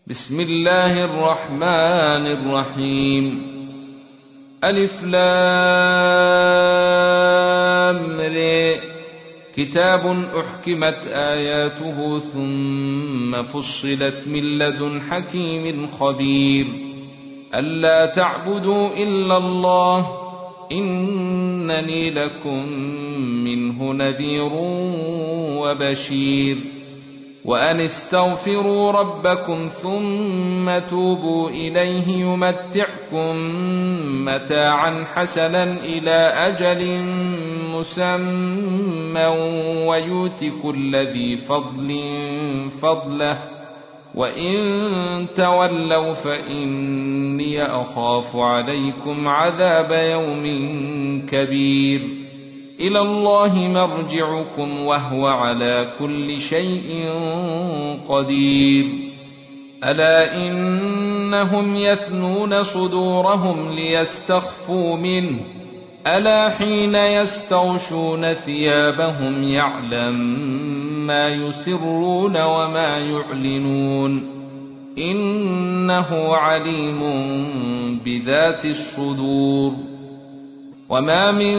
بسم الله الرحمن الرحيم. ألف لام ر. كتاب أحكمت آياته ثم فصلت من لدن حكيم خبير. ألا تعبدوا إلا الله إنني لكم منه نذير وبشير. وأن استغفروا ربكم ثم توبوا إليه يمتعكم متاعا حسنا إلى أجل مسمى ويؤت كل ذي فضل فضله وإن تولوا فإني أخاف عليكم عذاب يوم كبير. إلى الله مرجعكم وهو على كل شيء قدير. ألا إنهم يثنون صدورهم ليستخفوا منه ألا حين يستغشون ثيابهم يعلم ما يسرون وما يعلنون إنه عليم بذات الصدور. وما من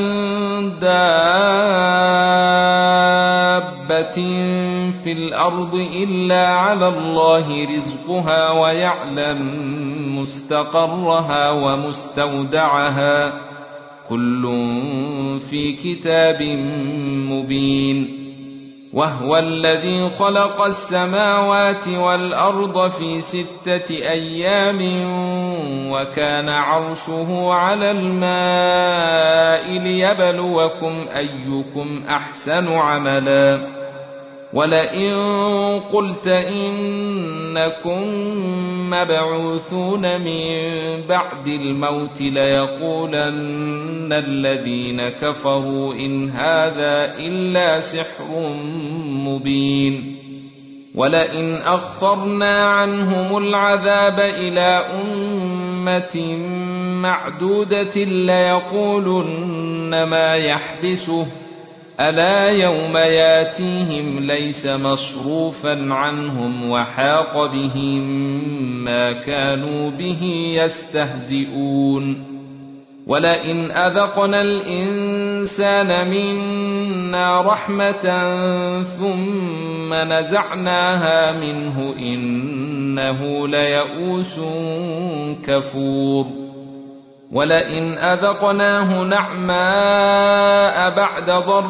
دابة في الأرض إلا على الله رزقها ويعلم مستقرها ومستودعها كل في كتاب مبين. وهو الذي خلق السماوات والأرض في 6 أيام وكان عرشه على الماء ليبلوكم أيكم أحسن عملا. ولئن قلت إنكم مبعوثون من بعد الموت ليقولن الذين كفروا إن هذا إلا سحر مبين. ولئن أخرنا عنهم العذاب إلى أمة معدودة ليقولن ما يحبسه ألا يوم ياتيهم ليس مصروفا عنهم وحاق بهم ما كانوا به يستهزئون. ولئن أذقنا الإنسان منا رحمة ثم نزعناها منه إنه ليئوس كفور. ولئن أذقناه نعماء بعد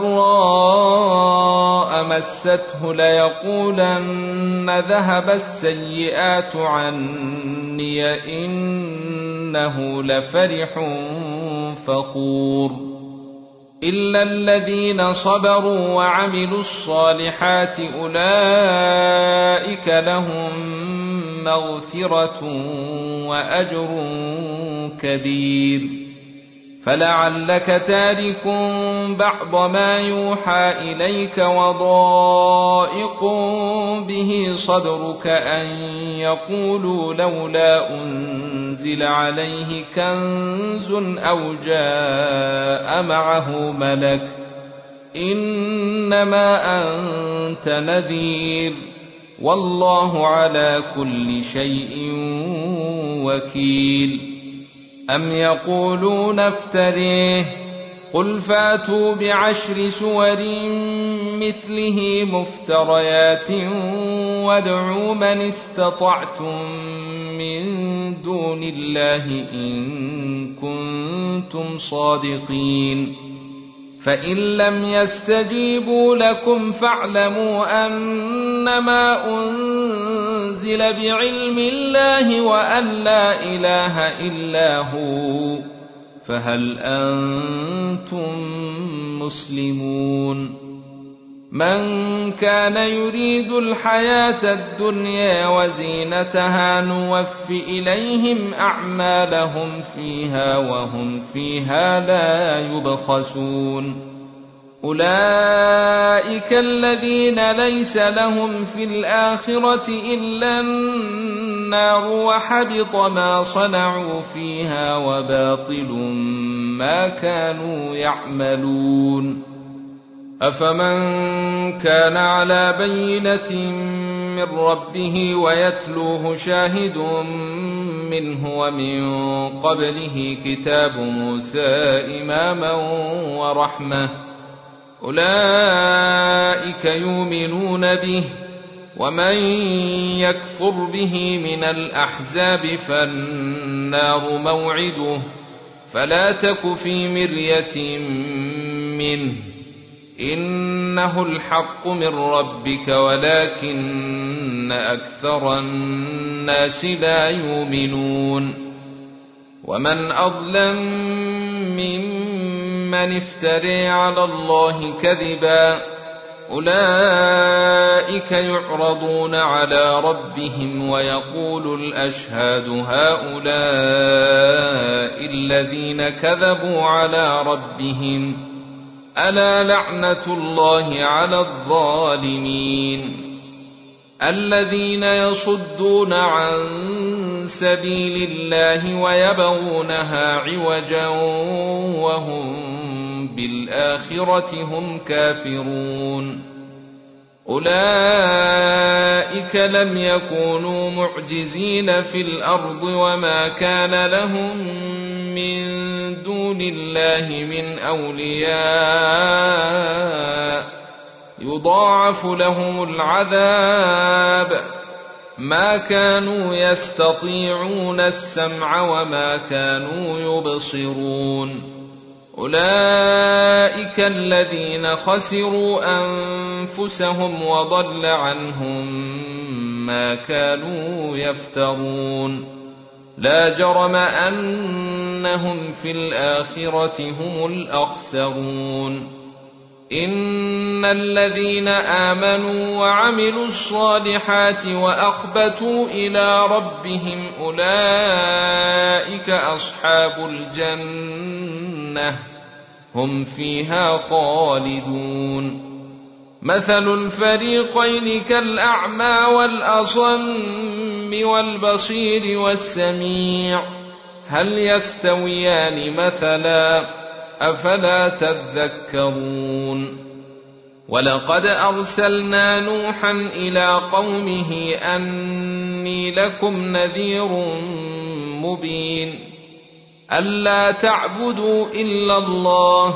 ضراء مسته ليقولن ذهب السيئات عني إنه لفرح فخور. إلا الذين صبروا وعملوا الصالحات أولئك لهم مغفرة وأجر كبير. فلعلك تارك بعض ما يوحى إليك وضائق به صدرك أن يقولوا لولا أنزل عليه كنز أو جاء معه ملك إنما أنت نذير والله على كل شيء وكيل. أم يقولون افتريه قل فاتوا ب10 سور مثله مفتريات وادعوا من استطعتم من دون الله إن كنتم صادقين. فإن لم يستجيبوا لكم فاعلموا أنما أنزل بعلم الله وأن لا إله إلا هو فهل أنتم مسلمون. من كان يريد الحياة الدنيا وزينتها نوف إليهم أعمالهم فيها وهم فيها لا يبخسون. أولئك الذين ليس لهم في الآخرة إلا النار وحبط ما صنعوا فيها وباطل ما كانوا يعملون. أفمن كان على بينة من ربه ويتلوه شاهد منه ومن قبله كتاب موسى إماما ورحمة أولئك يؤمنون به ومن يكفر به من الأحزاب فالنار موعده فلا تك في مرية منه إنه الحق من ربك ولكن أكثر الناس لا يؤمنون ومن أظلم ممن افترى على الله كذبا أولئك يعرضون على ربهم ويقول الأشهاد هؤلاء الذين كذبوا على ربهم ألا لعنة الله على الظالمين الذين يصدون عن سبيل الله ويبغونها عوجا وهم بالآخرة هم كافرون أولئك لم يكونوا معجزين في الأرض وما كان لهم من دون الله من أولياء يضاعف لهم العذاب ما كانوا يستطيعون السمع وما كانوا يبصرون أولئك الذين خسروا أنفسهم وضل عنهم ما كانوا يفترون لا جرم أنهم في الآخرة هم الأخسرون إن الذين آمنوا وعملوا الصالحات وأخبتوا إلى ربهم أولئك أصحاب الجنة هم فيها خالدون مثل الفريقين كالأعمى والأصم والبصير والسميع هل يستويان مثلا أفلا تذكرون ولقد أرسلنا نوحا إلى قومه أني لكم نذير مبين ألا تعبدوا إلا الله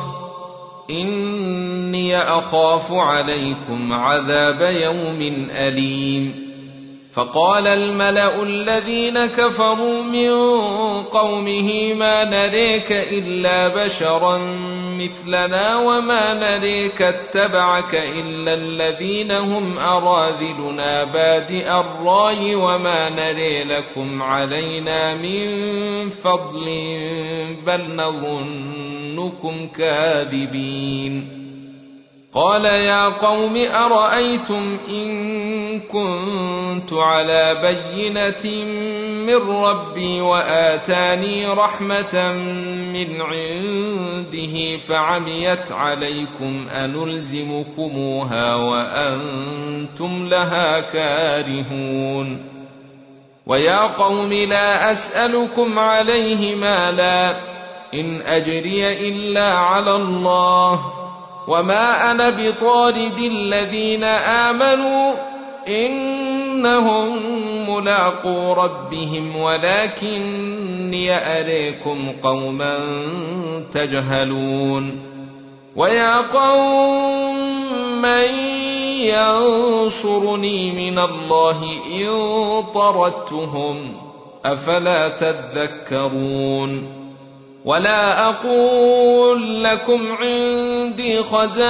إني أخاف عليكم عذاب يوم أليم فقال الملأ الذين كفروا من قومه ما نريك إلا بشرا مثلنا وما نريك اتبعك إلا الذين هم أراذلنا بادئ الرأي وما نري لكم علينا من فضل بل نظنكم كاذبين قال يا قوم أرأيتم إن كنت على بينة من ربي وآتاني رحمة من عنده فعميت عليكم أنلزمكموها وأنتم لها كارهون ويا قوم لا أسألكم عليه مالا إن أجري إلا على الله وما أنا بطارد الذين آمنوا إنهم ملاقو ربهم ولكني أريكم قوما تجهلون ويا قوم من ينصرني من الله إن طردتهم أفلا تذكرون ولا أقول لكم عندي خزائن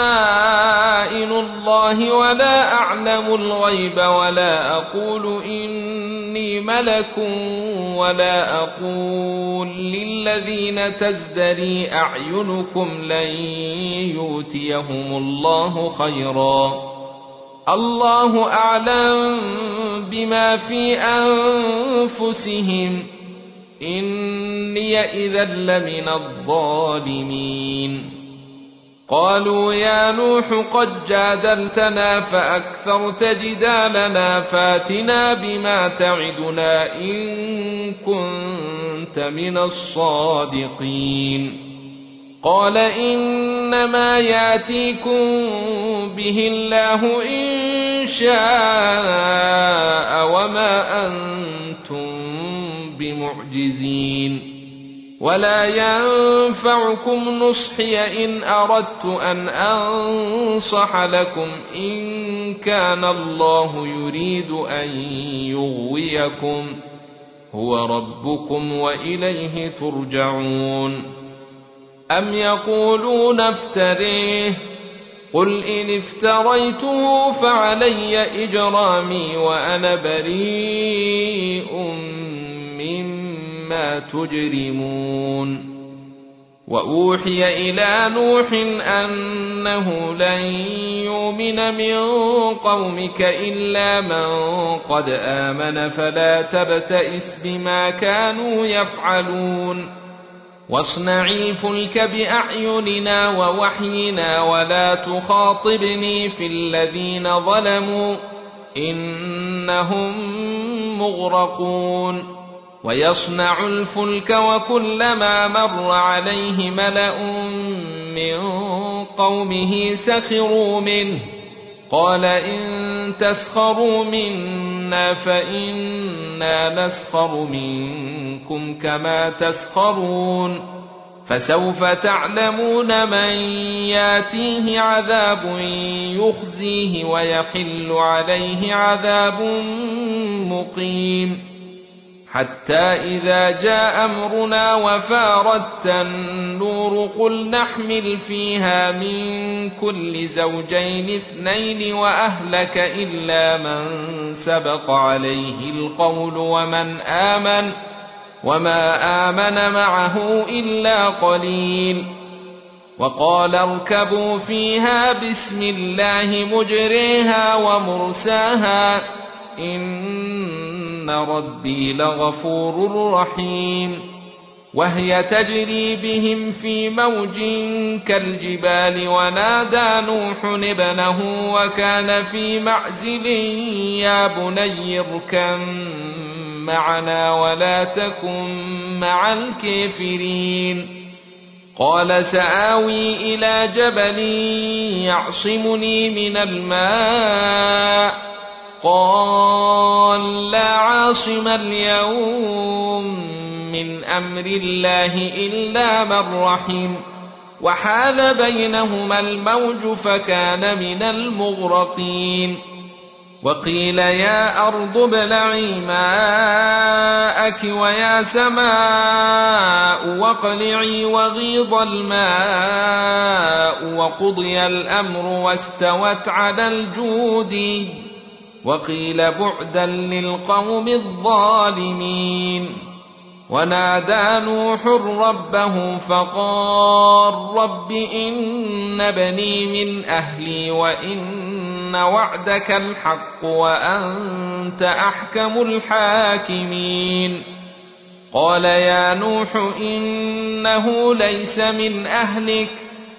الله ولا أعلم الغيب ولا أقول إني ملك ولا أقول للذين تزدري أعينكم لن يؤتيهم الله خيرا الله أعلم بما في أنفسهم إني إذا لمن الظالمين قالوا يا نوح قد جادلتنا فأكثرت جدالنا فاتنا بما تعدنا إن كنت من الصادقين قال إنما ياتيكم به الله إن شاء وما أنتم بمعجزين. ولا ينفعكم نصحي إن أردت أن أنصح لكم إن كان الله يريد أن يغويكم هو ربكم وإليه ترجعون. أم يقولون افتريه قل إن افتريته فعلي إجرامي وأنا بريء مما تجرمون. وأوحي إلى نوح أنه لن يؤمن من قومك إلا من قد آمن فلا تبتئس بما كانوا يفعلون. واصنع الفلك بأعيننا ووحينا ولا تخاطبني في الذين ظلموا إنهم مغرقون. ويصنع الفلك وكلما مر عليه ملأ من قومه سخروا منه قال إن تسخروا منا فإنا نسخر منكم كما تسخرون. فسوف تعلمون من ياتيه عذاب يخزيه ويحل عليه عذاب مقيم. حتى إذا جاء أمرنا وفارت النور قل نحمل فيها من كل زوجين اثنين وأهلك إلا من سبق عليه القول وما آمن معه إلا قليل. وقال اركبوا فيها بسم الله مجريها ومرساها إن ربي لغفور رحيم. وهي تجري بهم في موج كالجبال ونادى نوح ابنه وكان في معزل يا بني اركب معنا ولا تكن مع الكافرين. قال سآوي إلى جبل يعصمني من الماء قال لا عاصم اليوم من أمر الله إلا من رحم وحال بينهما الموج فكان من المغرقين. وقيل يا أرض ابلعي ماءك ويا سماء واقلعي وغيض الماء وقضي الأمر واستوت على الجود وقيل بعدا للقوم الظالمين. ونادى نوح ربه فقال رب إن بني من أهلي وإن وعدك الحق وأنت أحكم الحاكمين. قال يا نوح إنه ليس من أهلك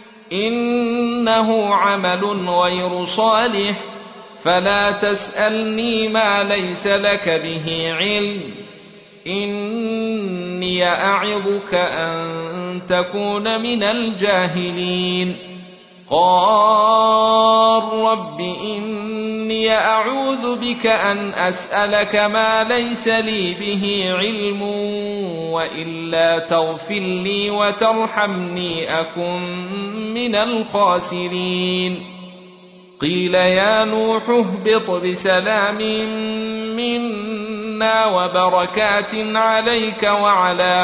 إنه عمل غير صالح فلا تسألني ما ليس لك به علم إني أعظك أن تكون من الجاهلين. قال رب إني أعوذ بك أن أسألك ما ليس لي به علم وإلا تغفر لي وترحمني أكن من الخاسرين. قيل يا نوح اهبط بسلام منا وبركات عليك وعلى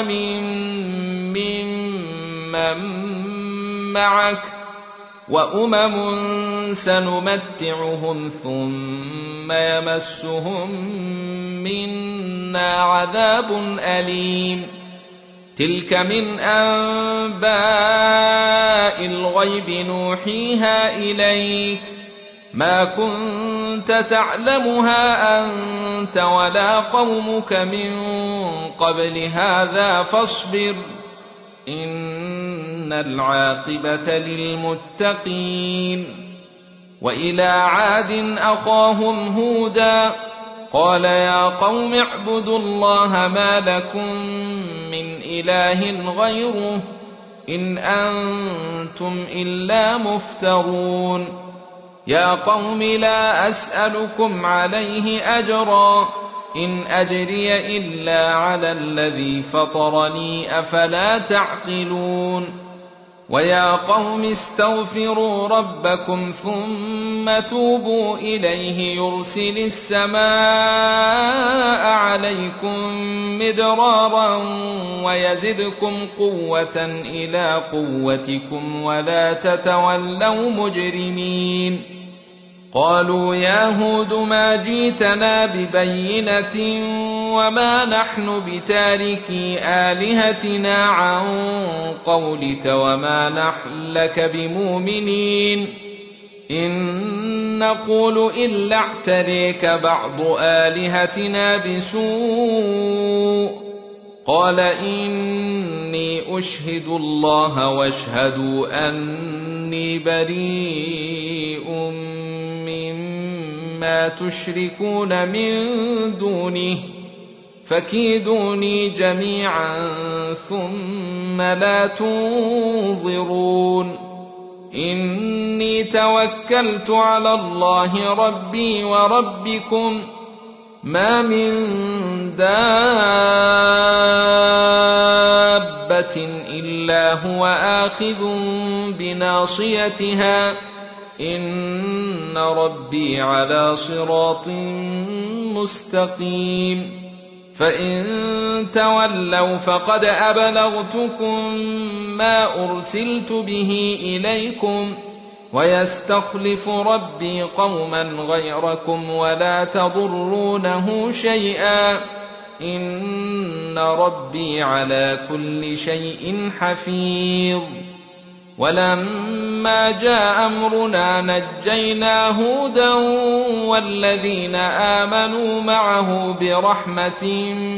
ممن معك وأمم سنمتعهم ثم يمسهم منا عذاب أليم. تلك من أنباء الغيب نوحيها إليك ما كنت تعلمها أنت ولا قومك من قبل هذا فاصبر إن العاقبة للمتقين. وإلى عاد أخاهم هودا قال يا قوم اعبدوا الله ما لكم من إله غيره إن أنتم إلا مفترون. يا قوم لا أسألكم عليه أجرا إن أجري إلا على الذي فطرني أفلا تعقلون ويا قوم استغفروا ربكم ثم توبوا إليه يرسل السماء عليكم مدرارا ويزدكم قوة إلى قوتكم ولا تتولوا مجرمين قالوا يا هود ما جئتنا ببينة وما نحن بتاركي آلهتنا عن قولك وما نحن لك بمؤمنين إن نقول إلا اعتريك بعض آلهتنا بسوء قال إني أشهد الله واشهدوا أني بريء مما تشركون من دونه فكيدوني جميعا ثم لا تنظرون إني توكلت على الله ربي وربكم ما من دابة إلا هو آخذ بناصيتها إن ربي على صراط مستقيم فإن تولوا فقد أبلغتكم ما أرسلت به إليكم ويستخلف ربي قوما غيركم ولا تضرونه شيئا إن ربي على كل شيء حفيظ ولما جاء أمرنا نجينا هودا والذين آمنوا معه برحمة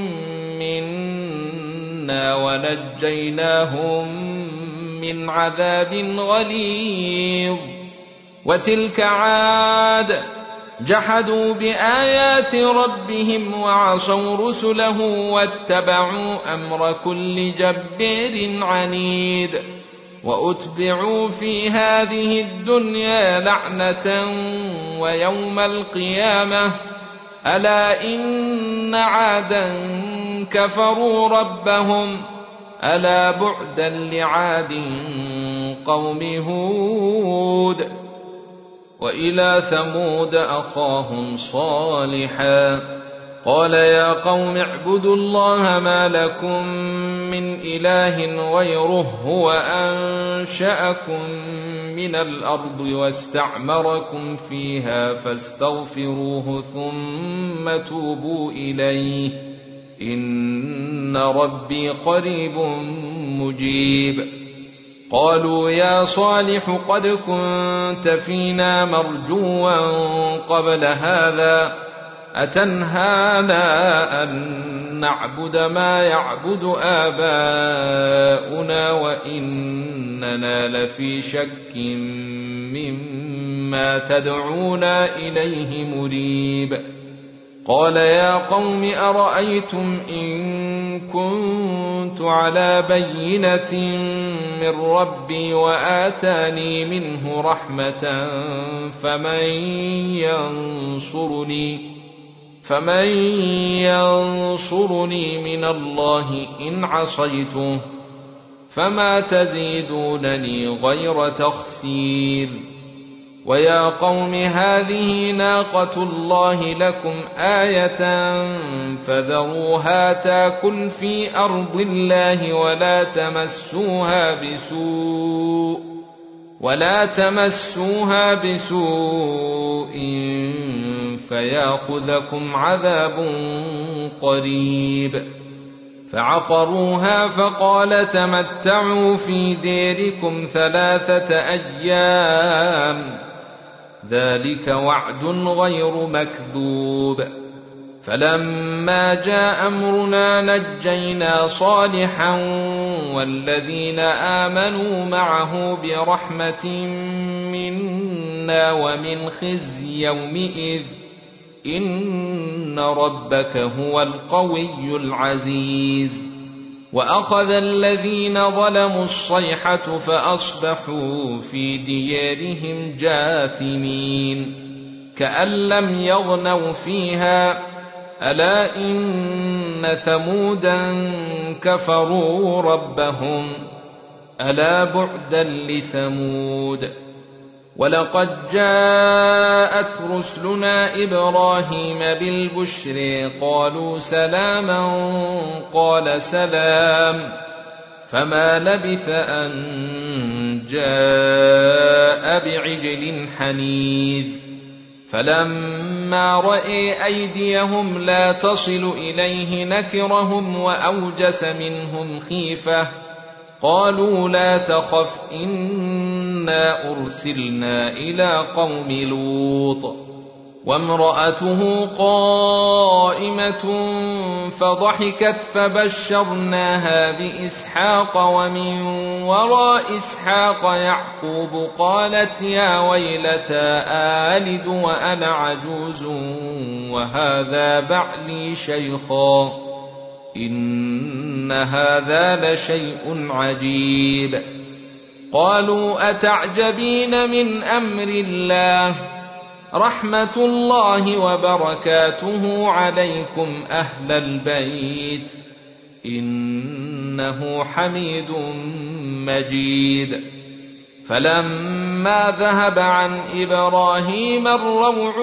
منا ونجيناهم من عذاب غليظ وتلك عاد جحدوا بآيات ربهم وعصوا رسله واتبعوا أمر كل جبار عنيد وأتبعوا في هذه الدنيا لعنة ويوم القيامة ألا إن عادا كفروا ربهم ألا بعدا لعاد قوم هود وإلى ثمود أخاهم صالحا قال يا قوم اعبدوا الله ما لكم من إله غيره هو أنشأكم من الأرض واستعمركم فيها فاستغفروه ثم توبوا إليه إن ربي قريب مجيب قالوا يا صالح قد كنت فينا مرجوا قبل هذا أتنهانا أن نعبد ما يعبد آباؤنا وإننا لفي شك مما تدعونا إليه مريب قال يا قوم أرأيتم إن كنت على بينة من ربي وآتاني منه رحمة فمن ينصرني من الله إن عصيته فما تزيدونني غير تخسير ويا قوم هذه ناقة الله لكم آية فذروها تاكل في أرض الله ولا تمسوها بسوء فياخذكم عذاب قريب فعقروها فقال تمتعوا في ديركم 3 أيام ذلك وعد غير مكذوب فلما جاء أمرنا نجينا صالحا والذين آمنوا معه برحمة منا ومن خزي يومئذ إن ربك هو القوي العزيز وأخذ الذين ظلموا الصيحة فأصبحوا في ديارهم جاثمين كأن لم يغنوا فيها ألا إن ثمودا كفروا ربهم ألا بعدا لثمود ولقد جاءت رسلنا إبراهيم بالبشر قالوا سلاما قال سلام فما لبث أن جاء بعجل حنيذ فلما رأى أيديهم لا تصل إليه نكرهم وأوجس منهم خيفة قالوا لا تخف إنا أرسلنا إلى قوم لوط وامرأته قائمة فضحكت فبشرناها بإسحاق ومن وراء إسحاق يعقوب قالت يا ويلتى آلد وأنا عجوز وهذا بعلي شيخا إن هذا لشيء عجيب قالوا أتعجبين من أمر الله رحمة الله وبركاته عليكم أهل البيت إنه حميد مجيد فلما ذهب عن إبراهيم الروع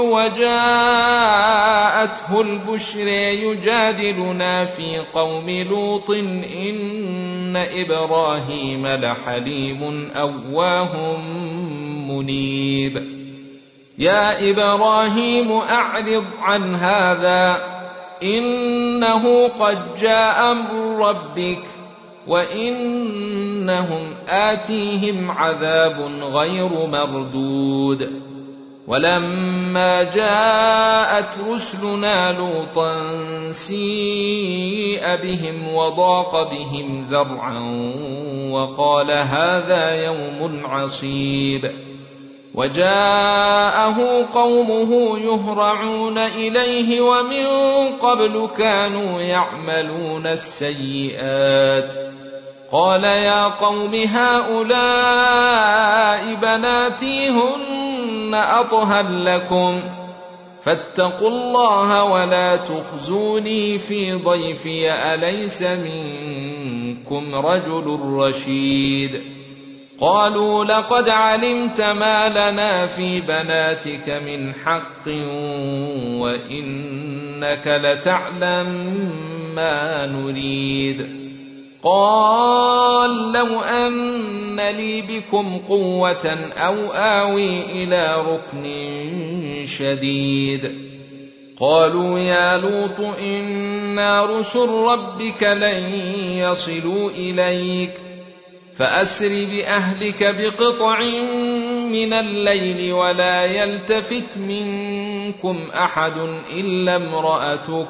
وجاءته البشر يجادلنا في قوم لوط إن إبراهيم لحليم أواه منيب يا إبراهيم أعرض عن هذا إنه قد جاء أمر ربك وإنهم آتيهم عذاب غير مردود ولما جاءت رسلنا لوطا سيء بهم وضاق بهم ذرعا وقال هذا يوم عصيب وجاءه قومه يهرعون إليه ومن قبل كانوا يعملون السيئات قال يا قوم هؤلاء بناتي هن أطهر لكم فاتقوا الله ولا تخزوني في ضيفي أليس منكم رجل رشيد قالوا لقد علمت ما لنا في بناتك من حق وإنك لتعلم ما نريد قال لو أن لي بكم قوة أو آوي إلى ركن شديد قالوا يا لوط إنا رسل ربك لن يصلوا إليك فأسر بأهلك بقطع من الليل ولا يلتفت منكم أحد إلا امرأتك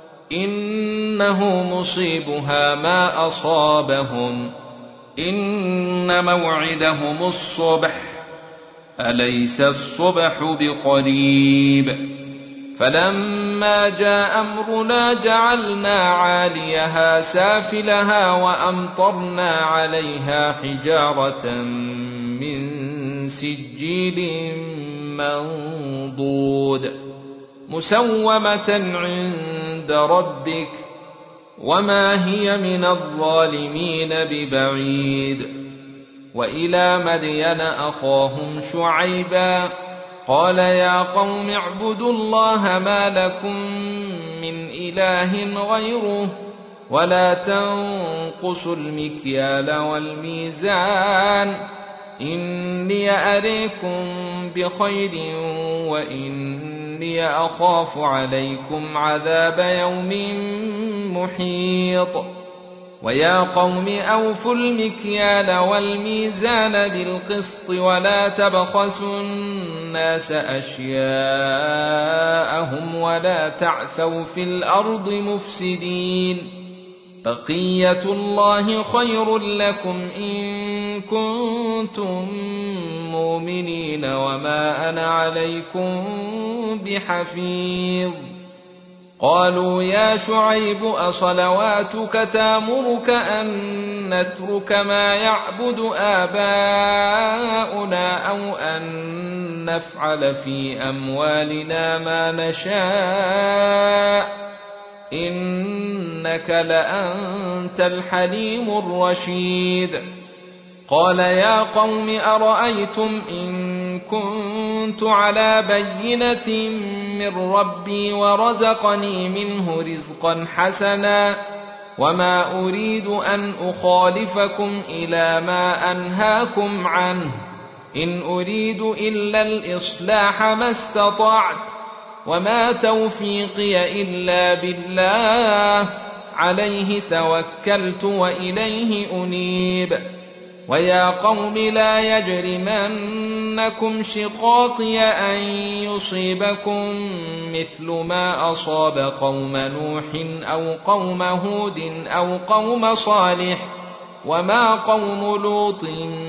إنه مصيبها ما أصابهم إن موعدهم الصبح أليس الصبح بقريب فلما جاء أمرنا جعلنا عاليها سافلها وأمطرنا عليها حجارة من سجيل منضود مسومة عند ربك وما هي من الظالمين ببعيد وإلى مدين أخاهم شعيبا قال يا قوم اعبدوا الله ما لكم من إله غيره ولا تنقصوا المكيال والميزان إني أريكم بخير وإني أخاف عليكم عذاب يوم محيط ويا قوم أوفوا المكيال والميزان بالقسط ولا تبخسوا الناس أشياءهم ولا تعثوا في الأرض مفسدين بقية الله خير لكم إن كنتم مؤمنين وما أنا عليكم بحفيظ قالوا يا شعيب أصلواتك تأمرك أن نترك ما يعبد آباؤنا أو أن نفعل في أموالنا ما نشاء إنك لأنت الحليم الرشيد. قال يا قوم أرأيتم إن كنت على بينة من ربي ورزقني منه رزقا حسنا وما أريد أن أخالفكم إلى ما أنهاكم عنه إن أريد إلا الإصلاح ما استطعت وما توفيقي إلا بالله عليه توكلت وإليه أنيب. ويا قوم لا يجرمنكم شقاقي أن يصيبكم مثل ما أصاب قوم نوح أو قوم هود أو قوم صالح وما قوم لوط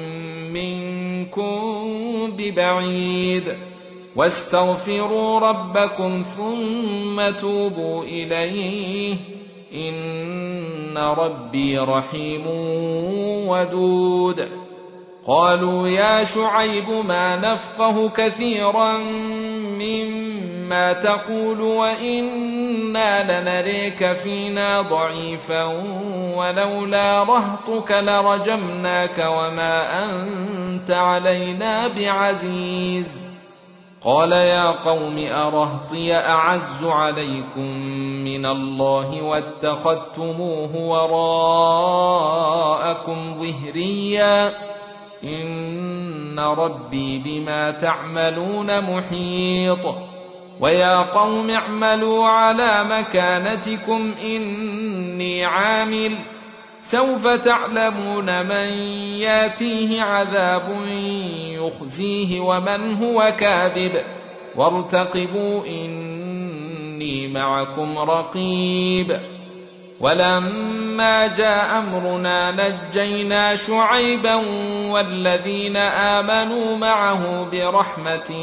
منكم ببعيد واستغفروا ربكم ثم توبوا إليه إن ربي رحيم ودود. قالوا يا شعيب ما نفقه كثيرا مما تقول وإنا لنريك فينا ضعيفا ولولا رهطك لرجمناك وما أنت علينا بعزيز. قال يا قوم أرهطي أعز عليكم من الله واتخذتموه وراءكم ظهريا إن ربي بما تعملون محيط. ويا قوم اعملوا على مكانتكم إني عامل سوف تعلمون من ياتيه عذاب يخزيه ومن هو كاذب وارتقبوا إني معكم رقيب. ولما جاء أمرنا نجينا شعيبا والذين آمنوا معه برحمة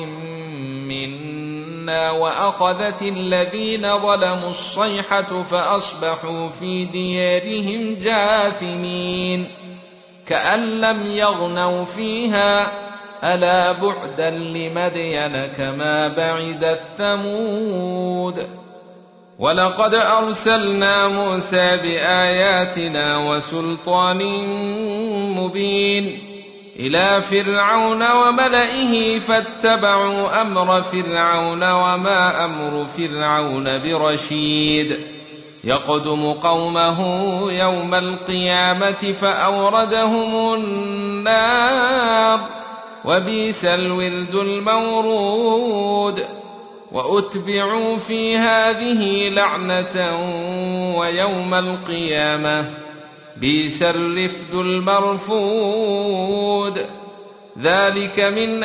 منا وأخذت الذين ظلموا الصيحة فأصبحوا في ديارهم جاثمين كأن لم يغنوا فيها ألا بعدا لمدين كما بعد الثمود. ولقد أرسلنا موسى بآياتنا وسلطان مبين إلى فرعون وملئه فاتبعوا أمر فرعون وما أمر فرعون برشيد يقدم قومه يوم القيامة فأوردهم النار وبئس الورد المورود. وأتبعوا في هذه لعنة ويوم القيامة بئس الرفد المرفود. ذلك من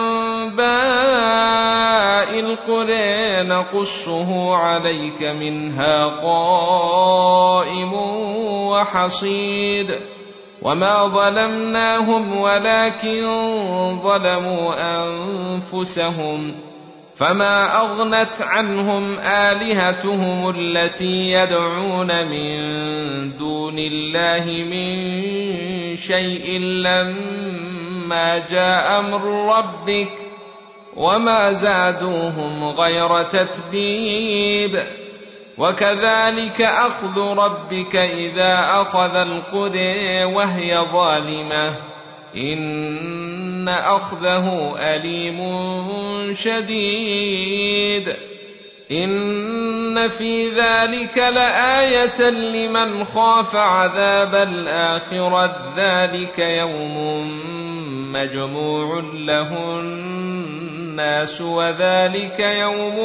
أنباء القرى نقصه عليك منها قائم وحصيد. وما ظلمناهم ولكن ظلموا أنفسهم فما أغنت عنهم آلهتهم التي يدعون من دون الله من شيء لما جاء أمر ربك وما زادوهم غير تتبيب. وكذلك أخذ ربك إذا أخذ القرى وهي ظالمة إن أخذه أليم شديد. إن في ذلك لآية لمن خاف عذاب الآخرة ذلك يوم مجموع له الناس وذلك يوم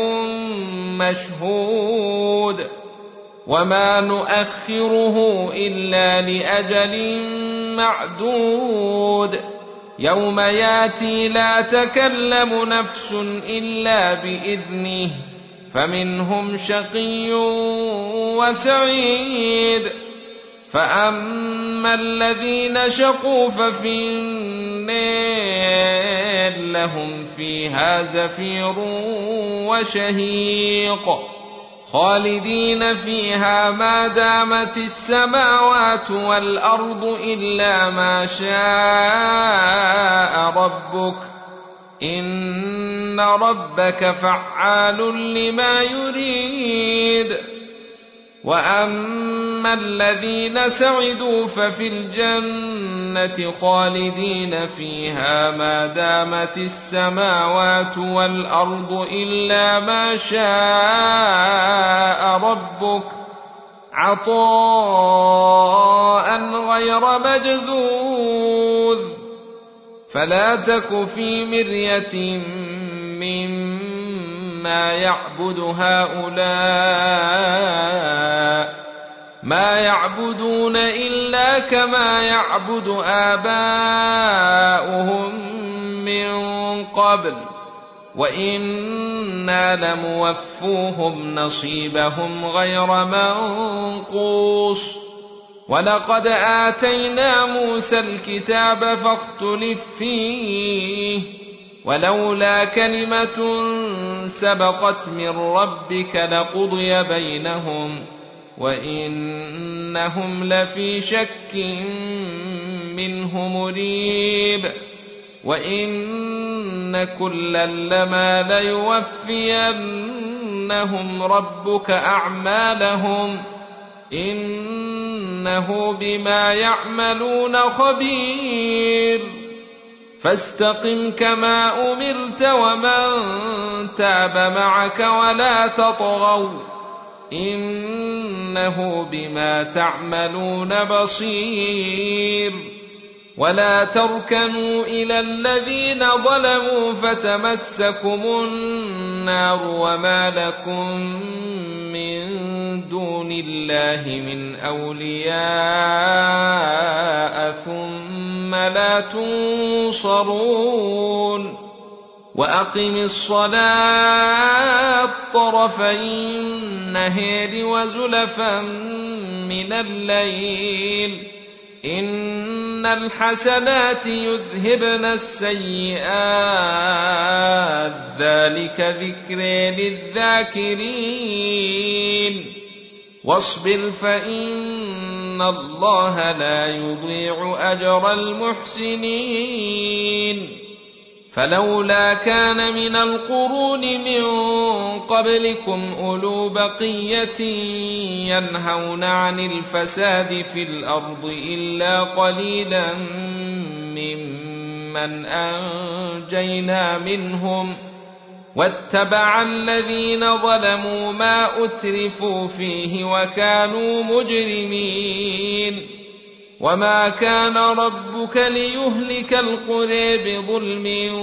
مشهود وما نؤخره إلا لأجل معدود. يوم ياتي لا تكلم نفس إلا بإذنه فمنهم شقي وسعيد. فأما الذين شقوا ففي النار لهم فيها زفير وشهيق خالدين فيها ما دامت السماوات والأرض إلا ما شاء ربك إن ربك فعال لما يريد. وأما الذين سعدوا ففي الجنة خالدين فيها ما دامت السماوات والأرض إلا ما شاء ربك عطاء غير مجذوذ. فلا تك في مرية مما يعبد هؤلاء ما يعبدون إلا كما يعبد آباؤهم من قبل وإنا لموفوهم نصيبهم غير منقوص. ولقد آتينا موسى الكتاب فاختلف فيه ولولا كلمة سبقت من ربك لقضي بينهم وإنهم لفي شك منه مريب. وإن كلا لما ليوفينهم ربك أعمالهم إنه بما يعملون خبير. فاستقم كما أمرت ومن تاب معك ولا تطغوا إنه بما تعملون بصير. ولا تركنوا إلى الذين ظلموا فتمسكم النار وما لكم من دون الله من أولياء ثم لا تنصرون. وأقم الصلاة طرفي النهار وزلفا من الليل إن الحسنات يذهبن السيئات ذلك ذكر للذاكرين. واصبر فإن الله لا يضيع أجر المحسنين. فلولا كان من القرون من قبلكم أولو بقية ينهون عن الفساد في الأرض إلا قليلا ممن أنجينا منهم واتبع الذين ظلموا ما أترفوا فيه وكانوا مجرمين. وما كان ربك ليهلك القرى بظلم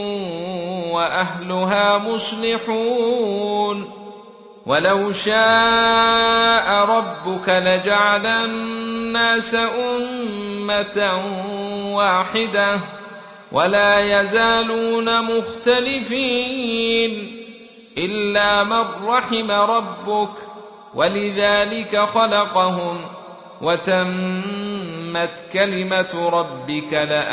وأهلها مصلحون. ولو شاء ربك لجعل الناس أمة واحدة ولا يزالون مختلفين إلا من رحم ربك ولذلك خلقهم وتمت كلمة ربك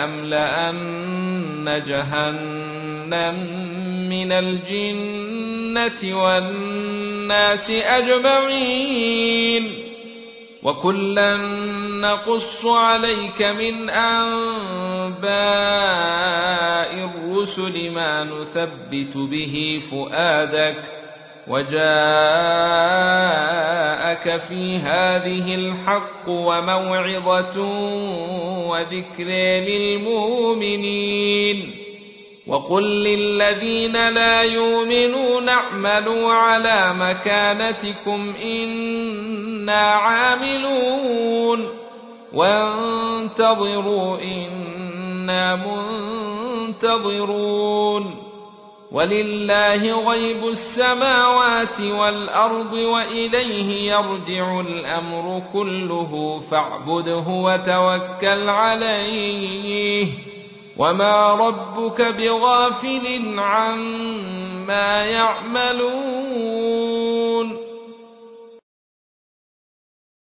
لأملأن جهنم من الجنة والناس أجمعين. وكلا نقص عليك من أنباء الرسل ما نثبت به فؤادك وجاءك في هذه الحق وموعظة وذكر للمؤمنين. وقل للذين لا يؤمنون اعملوا على مكانتكم إنا عاملون وانتظروا إنا منتظرون. ولله غيب السماوات والأرض وإليه يرجع الأمر كله فاعبده وتوكل عليه وما ربك بغافل عما يعملون.